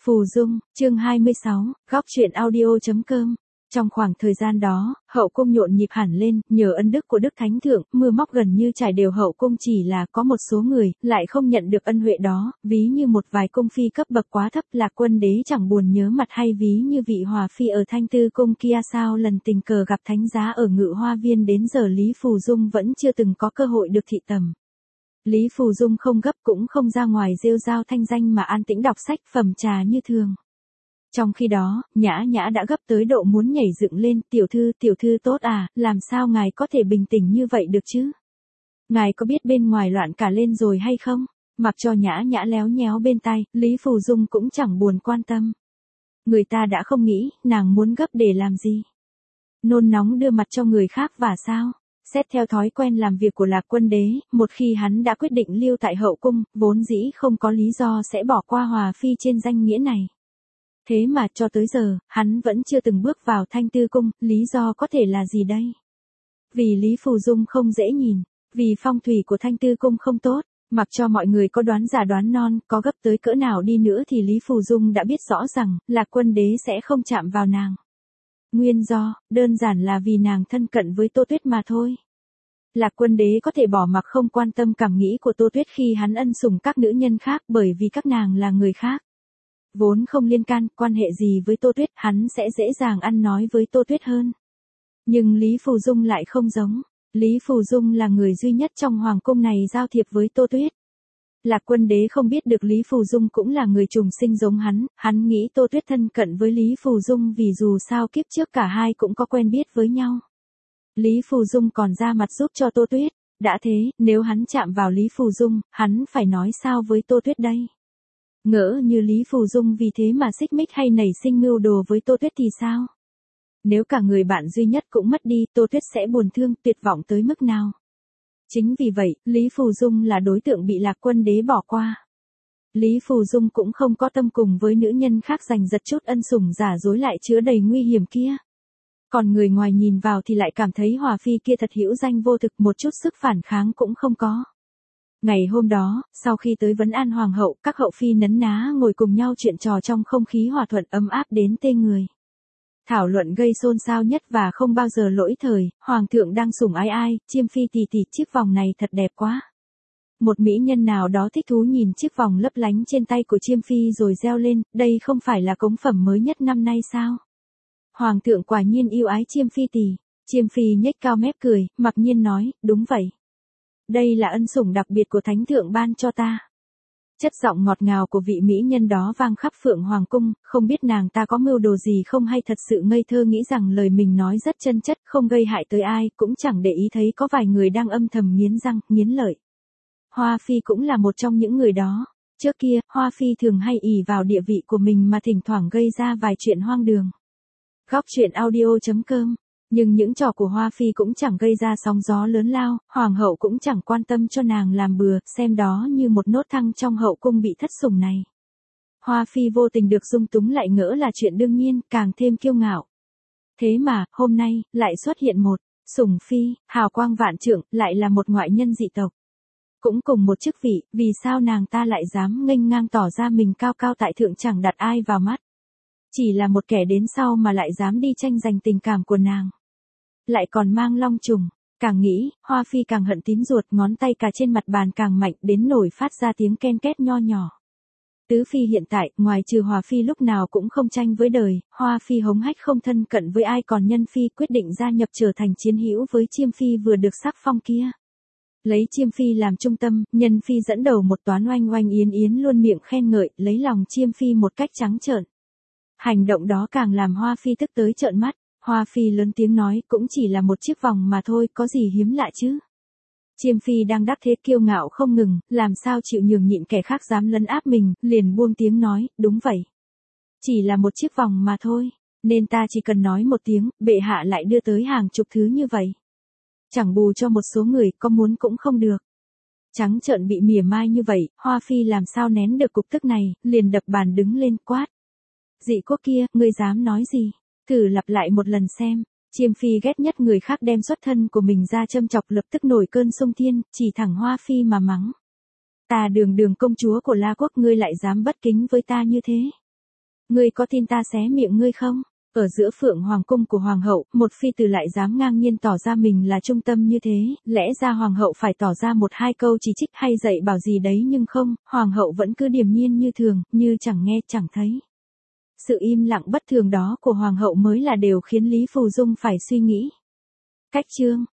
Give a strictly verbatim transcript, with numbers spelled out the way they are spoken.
Phù Dung, chương hai mươi sáu, góc truyện audio chấm com. Trong khoảng thời gian đó, hậu cung nhộn nhịp hẳn lên, nhờ ân đức của Đức Thánh Thượng, mưa móc gần như trải đều hậu cung, chỉ là có một số người, lại không nhận được ân huệ đó, ví như một vài cung phi cấp bậc quá thấp. Lạc Quân Đế chẳng buồn nhớ mặt, hay ví như vị hòa phi ở Thanh Tư Cung kia, sao lần tình cờ gặp thánh giá ở Ngự Hoa Viên đến giờ Lý Phù Dung vẫn chưa từng có cơ hội được thị tầm. Lý Phù Dung không gấp cũng không ra ngoài rêu rao thanh danh mà an tĩnh đọc sách phẩm trà như thường. Trong khi đó, Nhã Nhã đã gấp tới độ muốn nhảy dựng lên. Tiểu thư, tiểu thư tốt à, làm sao ngài có thể bình tĩnh như vậy được chứ? Ngài có biết bên ngoài loạn cả lên rồi hay không? Mặc cho Nhã Nhã léo nhéo bên tai, Lý Phù Dung cũng chẳng buồn quan tâm. Người ta đã không nghĩ, nàng muốn gấp để làm gì? Nôn nóng đưa mặt cho người khác và sao? Xét theo thói quen làm việc của Lạc Quân Đế, một khi hắn đã quyết định lưu tại hậu cung, vốn dĩ không có lý do sẽ bỏ qua hòa phi trên danh nghĩa này. Thế mà cho tới giờ, hắn vẫn chưa từng bước vào Thanh Tư Cung, lý do có thể là gì đây? Vì Lý Phù Dung không dễ nhìn, vì phong thủy của Thanh Tư Cung không tốt, mặc cho mọi người có đoán già đoán non, có gấp tới cỡ nào đi nữa thì Lý Phù Dung đã biết rõ rằng, Lạc Quân Đế sẽ không chạm vào nàng. Nguyên do, đơn giản là vì nàng thân cận với Tô Tuyết mà thôi. Lạc Quân Đế có thể bỏ mặc không quan tâm cảm nghĩ của Tô Tuyết khi hắn ân sủng các nữ nhân khác, bởi vì các nàng là người khác. Vốn không liên can, quan hệ gì với Tô Tuyết, hắn sẽ dễ dàng ăn nói với Tô Tuyết hơn. Nhưng Lý Phù Dung lại không giống. Lý Phù Dung là người duy nhất trong hoàng cung này giao thiệp với Tô Tuyết. Lạc Quân Đế không biết được Lý Phù Dung cũng là người trùng sinh giống hắn, hắn nghĩ Tô Tuyết thân cận với Lý Phù Dung vì dù sao kiếp trước cả hai cũng có quen biết với nhau. Lý Phù Dung còn ra mặt giúp cho Tô Tuyết, đã thế, nếu hắn chạm vào Lý Phù Dung, hắn phải nói sao với Tô Tuyết đây? Ngỡ như Lý Phù Dung vì thế mà xích mích hay nảy sinh mưu đồ với Tô Tuyết thì sao? Nếu cả người bạn duy nhất cũng mất đi, Tô Tuyết sẽ buồn thương, tuyệt vọng tới mức nào? Chính vì vậy, Lý Phù Dung là đối tượng bị Lạc Quân Đế bỏ qua. Lý Phù Dung cũng không có tâm cùng với nữ nhân khác giành giật chút ân sủng giả dối lại chứa đầy nguy hiểm kia. Còn người ngoài nhìn vào thì lại cảm thấy hòa phi kia thật hữu danh vô thực, một chút sức phản kháng cũng không có. Ngày hôm đó, sau khi tới vấn an hoàng hậu, các hậu phi nấn ná ngồi cùng nhau chuyện trò trong không khí hòa thuận ấm áp đến tê người. Thảo luận gây xôn xao nhất và không bao giờ lỗi thời, hoàng thượng đang sủng ái ai, Chiêm Phi tỷ tỷ, chiếc vòng này thật đẹp quá. Một mỹ nhân nào đó thích thú nhìn chiếc vòng lấp lánh trên tay của Chiêm Phi rồi reo lên, đây không phải là cống phẩm mới nhất năm nay sao? Hoàng thượng quả nhiên yêu ái Chiêm Phi tỷ. Chiêm Phi nhếch cao mép cười, mặc nhiên nói, đúng vậy. Đây là ân sủng đặc biệt của Thánh Thượng ban cho ta. Chất giọng ngọt ngào của vị mỹ nhân đó vang khắp Phượng Hoàng Cung, không biết nàng ta có mưu đồ gì không hay thật sự ngây thơ nghĩ rằng lời mình nói rất chân chất, không gây hại tới ai, cũng chẳng để ý thấy có vài người đang âm thầm nghiến răng, nghiến lợi. Hoa Phi cũng là một trong những người đó. Trước kia, Hoa Phi thường hay ỷ vào địa vị của mình mà thỉnh thoảng gây ra vài chuyện hoang đường. Góc truyện audio chấm com. Nhưng những trò của Hoa Phi cũng chẳng gây ra sóng gió lớn lao, hoàng hậu cũng chẳng quan tâm cho nàng làm bừa, xem đó như một nốt thăng trong hậu cung bị thất sủng này. Hoa Phi vô tình được dung túng lại ngỡ là chuyện đương nhiên, càng thêm kiêu ngạo. Thế mà, hôm nay, lại xuất hiện một sủng phi, hào quang vạn trượng, lại là một ngoại nhân dị tộc. Cũng cùng một chức vị, vì sao nàng ta lại dám nghênh ngang tỏ ra mình cao cao tại thượng chẳng đặt ai vào mắt. Chỉ là một kẻ đến sau mà lại dám đi tranh giành tình cảm của nàng. Lại còn mang long trùng, càng nghĩ, Hoa Phi càng hận tím ruột, ngón tay cà trên mặt bàn càng mạnh đến nổi phát ra tiếng ken két nho nhỏ. Tứ Phi hiện tại, ngoài trừ Hoa Phi lúc nào cũng không tranh với đời, Hoa Phi hống hách không thân cận với ai, còn Nhân Phi quyết định gia nhập trở thành chiến hữu với Chiêm Phi vừa được sắc phong kia. Lấy Chiêm Phi làm trung tâm, Nhân Phi dẫn đầu một toán oanh oanh yến yến luôn miệng khen ngợi, lấy lòng Chiêm Phi một cách trắng trợn. Hành động đó càng làm Hoa Phi tức tới trợn mắt. Hoa Phi lớn tiếng nói, cũng chỉ là một chiếc vòng mà thôi, có gì hiếm lạ chứ. Chiêm Phi đang đắc thế kiêu ngạo không ngừng, làm sao chịu nhường nhịn kẻ khác dám lấn áp mình, liền buông tiếng nói, đúng vậy. Chỉ là một chiếc vòng mà thôi, nên ta chỉ cần nói một tiếng, bệ hạ lại đưa tới hàng chục thứ như vậy. Chẳng bù cho một số người, có muốn cũng không được. Trắng trợn bị mỉa mai như vậy, Hoa Phi làm sao nén được cục tức này, liền đập bàn đứng lên quát. Dị quốc kia, ngươi dám nói gì? Thử lặp lại một lần xem. Chiêm Phi ghét nhất người khác đem xuất thân của mình ra châm chọc, lập tức nổi cơn xung thiên, chỉ thẳng Hoa Phi mà mắng. Ta đường đường công chúa của La Quốc, ngươi lại dám bất kính với ta như thế. Ngươi có tin ta xé miệng ngươi không? Ở giữa Phượng Hoàng cung của Hoàng hậu, một phi tử lại dám ngang nhiên tỏ ra mình là trung tâm như thế, lẽ ra Hoàng hậu phải tỏ ra một hai câu chỉ trích hay dạy bảo gì đấy nhưng không, Hoàng hậu vẫn cứ điềm nhiên như thường, như chẳng nghe chẳng thấy. Sự im lặng bất thường đó của Hoàng hậu mới là điều khiến Lý Phù Dung phải suy nghĩ. Cách chương